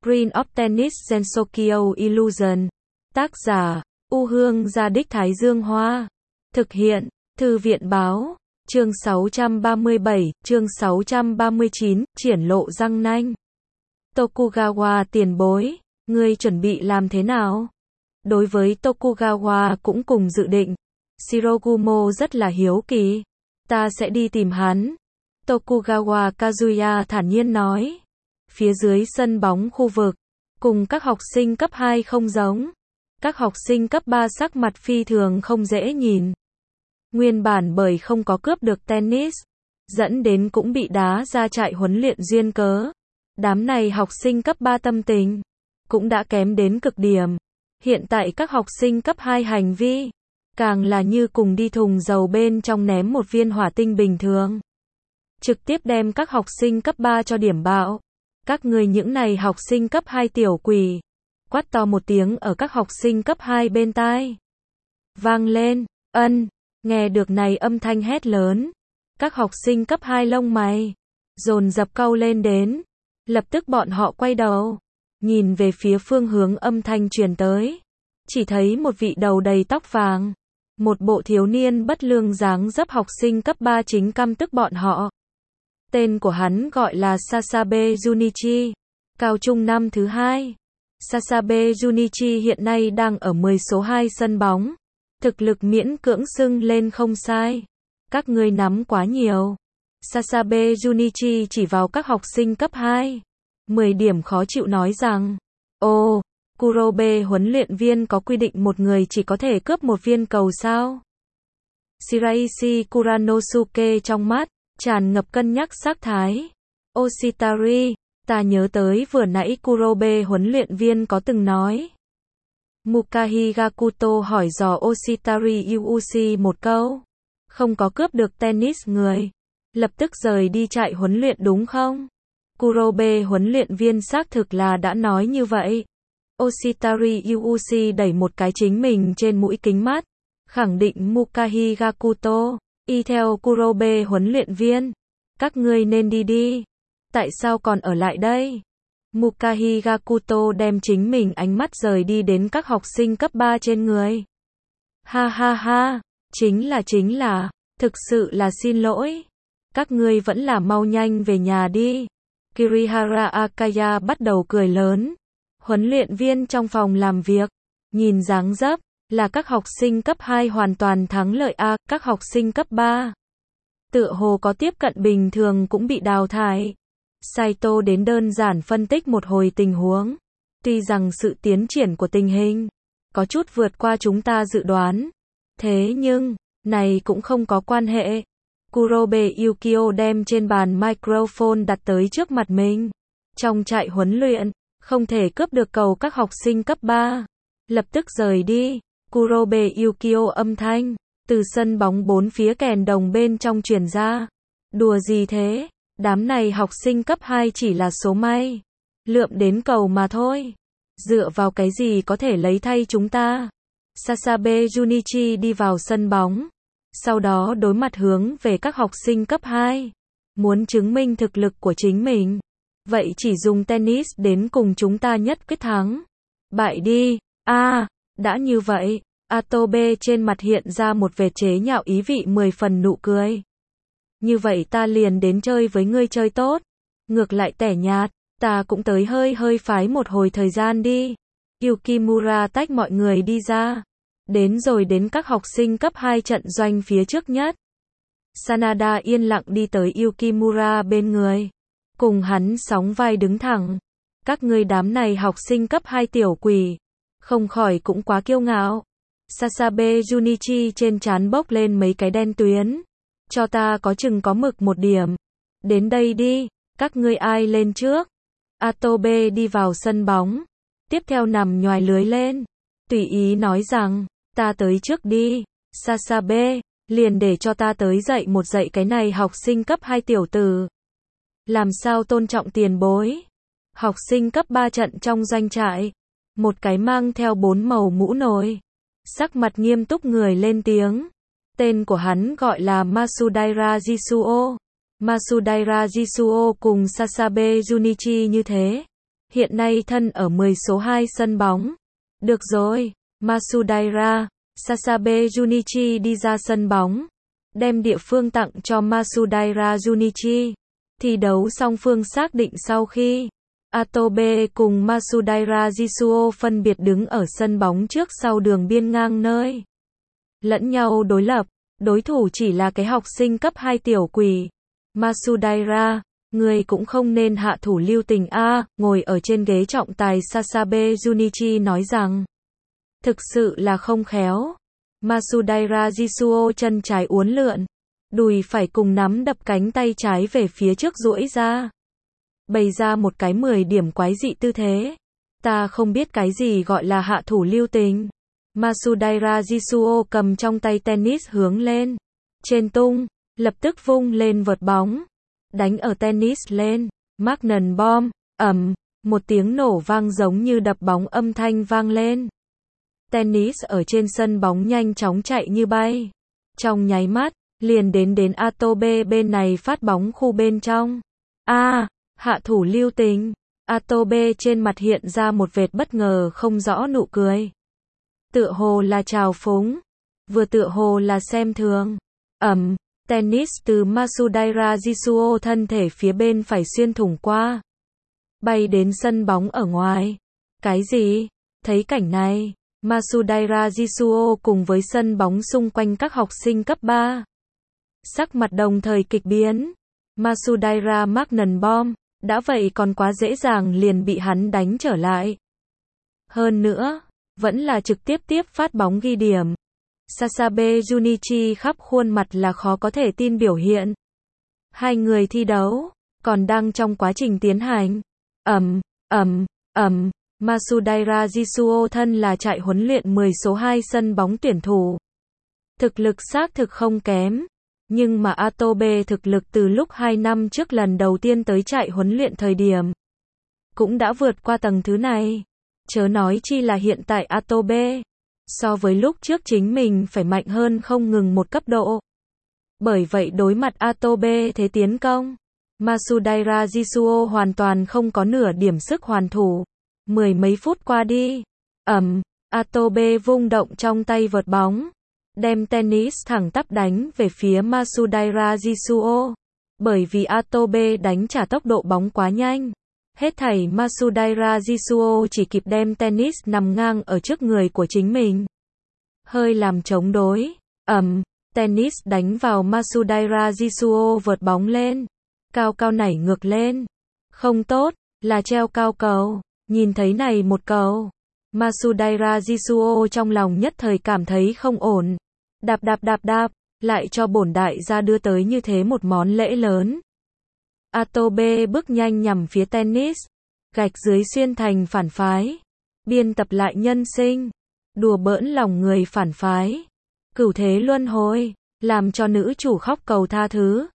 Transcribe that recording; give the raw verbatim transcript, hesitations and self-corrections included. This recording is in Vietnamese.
Screen of Tennis Gensokyo Illusion. Tác giả, U Hương Gia Đích Thái Dương Hoa. Thực hiện, Thư viện Báo. Chương sáu trăm ba mươi bảy, chương sáu trăm ba mươi chín, triển lộ răng nanh. Tokugawa tiền bối, ngươi chuẩn bị làm thế nào? Đối với Tokugawa cũng cùng dự định. Shirogumo rất là hiếu kỳ. Ta sẽ đi tìm hắn. Tokugawa Kazuya thản nhiên nói. Phía dưới sân bóng khu vực, cùng các học sinh cấp hai không giống. Các học sinh cấp ba sắc mặt phi thường không dễ nhìn. Nguyên bản bởi không có cướp được tennis, dẫn đến cũng bị đá ra trại huấn luyện duyên cớ. Đám này học sinh cấp ba tâm tình cũng đã kém đến cực điểm. Hiện tại các học sinh cấp hai hành vi càng là như cùng đi thùng dầu bên trong ném một viên hỏa tinh bình thường. Trực tiếp đem các học sinh cấp ba cho điểm bạo. Các người những này học sinh cấp hai tiểu quỷ. Quát to một tiếng ở các học sinh cấp hai bên tai. Vang lên, ân, nghe được này âm thanh hét lớn. Các học sinh cấp hai lông mày dồn dập cau lên đến. Lập tức bọn họ quay đầu, nhìn về phía phương hướng âm thanh truyền tới. Chỉ thấy một vị đầu đầy tóc vàng, một bộ thiếu niên bất lương dáng dấp học sinh cấp ba chính căm tức bọn họ. Tên của hắn gọi là Sasabe Junichi, cao trung năm thứ hai. Sasabe Junichi hiện nay đang ở mười số hai sân bóng. Thực lực miễn cưỡng xưng lên không sai. Các ngươi nắm quá nhiều. Sasabe Junichi chỉ vào các học sinh cấp hai. mười điểm khó chịu nói rằng, ồ, Kurobe huấn luyện viên có quy định một người chỉ có thể cướp một viên cầu sao? Shiraishi Kuranosuke trong mắt tràn ngập cân nhắc sắc thái. Oshitari, ta nhớ tới vừa nãy Kurobe huấn luyện viên có từng nói. Mukahi Gakuto hỏi dò Oshitari Yuushi một câu. Không có cướp được tennis người, lập tức rời đi trại huấn luyện đúng không? Kurobe huấn luyện viên xác thực là đã nói như vậy. Oshitari Yuushi đẩy một cái chính mình trên mũi kính mắt, khẳng định Mukahi Gakuto. Y theo Kurobe huấn luyện viên, các ngươi nên đi đi. Tại sao còn ở lại đây? Mukahi Gakuto đem chính mình ánh mắt rời đi đến các học sinh cấp ba trên người. Ha ha ha, chính là chính là, thực sự là xin lỗi. Các ngươi vẫn là mau nhanh về nhà đi. Kirihara Akaya bắt đầu cười lớn. Huấn luyện viên trong phòng làm việc, nhìn dáng dấp là các học sinh cấp hai hoàn toàn thắng lợi a, các học sinh cấp ba tựa hồ có tiếp cận bình thường cũng bị đào thải. Saito đến đơn giản phân tích một hồi tình huống. Tuy rằng sự tiến triển của tình hình có chút vượt qua chúng ta dự đoán, thế nhưng này cũng không có quan hệ. Kurobe Yukio đem trên bàn microphone đặt tới trước mặt mình. Trong trại huấn luyện, không thể cướp được cầu các học sinh cấp ba. Lập tức rời đi. Kurobe Yukio âm thanh từ sân bóng bốn phía kèn đồng bên trong truyền ra. Đùa gì thế? Đám này học sinh cấp hai chỉ là số may. Lượm đến cầu mà thôi. Dựa vào cái gì có thể lấy thay chúng ta? Sasabe Junichi đi vào sân bóng. Sau đó đối mặt hướng về các học sinh cấp hai. Muốn chứng minh thực lực của chính mình. Vậy chỉ dùng tennis đến cùng chúng ta nhất quyết thắng. Bại đi. A, à, đã như vậy. Atobe trên mặt hiện ra một vệt chế nhạo ý vị mười phần nụ cười. Như vậy ta liền đến chơi với ngươi chơi tốt. Ngược lại tẻ nhạt, ta cũng tới hơi hơi phái một hồi thời gian đi. Yukimura tách mọi người đi ra. Đến rồi đến các học sinh cấp hai trận doanh phía trước nhất. Sanada yên lặng đi tới Yukimura bên người. Cùng hắn sóng vai đứng thẳng. Các ngươi đám này học sinh cấp hai tiểu quỷ. Không khỏi cũng quá kiêu ngạo. Sasabe Junichi trên trán bốc lên mấy cái đen tuyến. Cho ta có chừng có mực một điểm. Đến đây đi, các ngươi ai lên trước? Atobe đi vào sân bóng. Tiếp theo nằm nhoài lưới lên. Tùy ý nói rằng, ta tới trước đi. Sasabe, liền để cho ta tới dạy một dạy cái này học sinh cấp hai tiểu tử. Làm sao tôn trọng tiền bối? Học sinh cấp ba trận trong doanh trại. Một cái mang theo bốn màu mũ nồi. Sắc mặt nghiêm túc người lên tiếng. Tên của hắn gọi là Masudaira Jisuo. Masudaira Jisuo cùng Sasabe Junichi như thế. hiện nay thân ở mười số hai sân bóng. Được rồi, Matsudaira, Sasabe Junichi đi ra sân bóng, đem địa phương tặng cho Matsudaira Junichi. Thi đấu song phương xác định sau khi Atobe cùng Matsudaira Jisuo phân biệt đứng ở sân bóng trước sau đường biên ngang nơi lẫn nhau đối lập, đối thủ chỉ là cái học sinh cấp hai tiểu quỷ. Matsudaira, người cũng không nên hạ thủ lưu tình a, ngồi ở trên ghế trọng tài Sasabe Junichi nói rằng, thực sự là không khéo. Matsudaira Jisuo chân trái uốn lượn, đùi phải cùng nắm đập cánh tay trái về phía trước duỗi ra, bày ra một cái mười điểm quái dị tư thế. Ta không biết cái gì gọi là hạ thủ lưu tình. Matsudaira Jisuo cầm trong tay tennis hướng lên trên tung, lập tức vung lên vợt bóng, đánh ở tennis lên. Magnum Bomb, ầm, một tiếng nổ vang giống như đập bóng âm thanh vang lên. Tennis ở trên sân bóng nhanh chóng chạy như bay. Trong nháy mắt, liền đến đến Atobe bên này phát bóng khu bên trong. A, à, hạ thủ lưu tình. Atobe trên mặt hiện ra một vệt bất ngờ không rõ nụ cười. Tựa hồ là trào phúng, vừa tựa hồ là xem thường. Ầm, tennis từ Matsudaira Jisuo thân thể phía bên phải xuyên thủng qua, bay đến sân bóng ở ngoài. Cái gì? Thấy cảnh này, Matsudaira Jisuo cùng với sân bóng xung quanh các học sinh cấp ba, sắc mặt đồng thời kịch biến. Matsudaira Magnum Bomb, đã vậy còn quá dễ dàng liền bị hắn đánh trở lại. Hơn nữa, vẫn là trực tiếp tiếp phát bóng ghi điểm. Sasabe Junichi khắp khuôn mặt là khó có thể tin biểu hiện. Hai người thi đấu còn đang trong quá trình tiến hành. Ầm, ầm, ầm, Matsudaira Jisuo thân là trại huấn luyện mười số hai sân bóng tuyển thủ. Thực lực xác thực không kém, nhưng mà Atobe thực lực từ lúc hai năm trước lần đầu tiên tới trại huấn luyện thời điểm cũng đã vượt qua tầng thứ này. Chớ nói chi là hiện tại Atobe so với lúc trước chính mình phải mạnh hơn không ngừng một cấp độ. Bởi vậy đối mặt Atobe thế tiến công, Matsudaira Jisuo hoàn toàn không có nửa điểm sức hoàn thủ. Mười mấy phút qua đi, ầm, Atobe vung động trong tay vợt bóng, đem tennis thẳng tắp đánh về phía Matsudaira Jisuo. Bởi vì Atobe đánh trả tốc độ bóng quá nhanh, hết thảy Matsudaira Jisuo chỉ kịp đem tennis nằm ngang ở trước người của chính mình, hơi làm chống đối. Ầm, tennis đánh vào Matsudaira Jisuo vợt bóng lên, cao cao nảy ngược lên. Không tốt, là treo cao cầu. Nhìn thấy này một cầu, Matsudaira Jisuo trong lòng nhất thời cảm thấy không ổn. Đạp đạp đạp đạp, lại cho bổn đại gia đưa tới như thế một món lễ lớn. Atobe bước nhanh nhằm phía tennis, gạch dưới xuyên thành phản phái, biên tập lại nhân sinh, đùa bỡn lòng người phản phái, cửu thế luân hồi, làm cho nữ chủ khóc cầu tha thứ.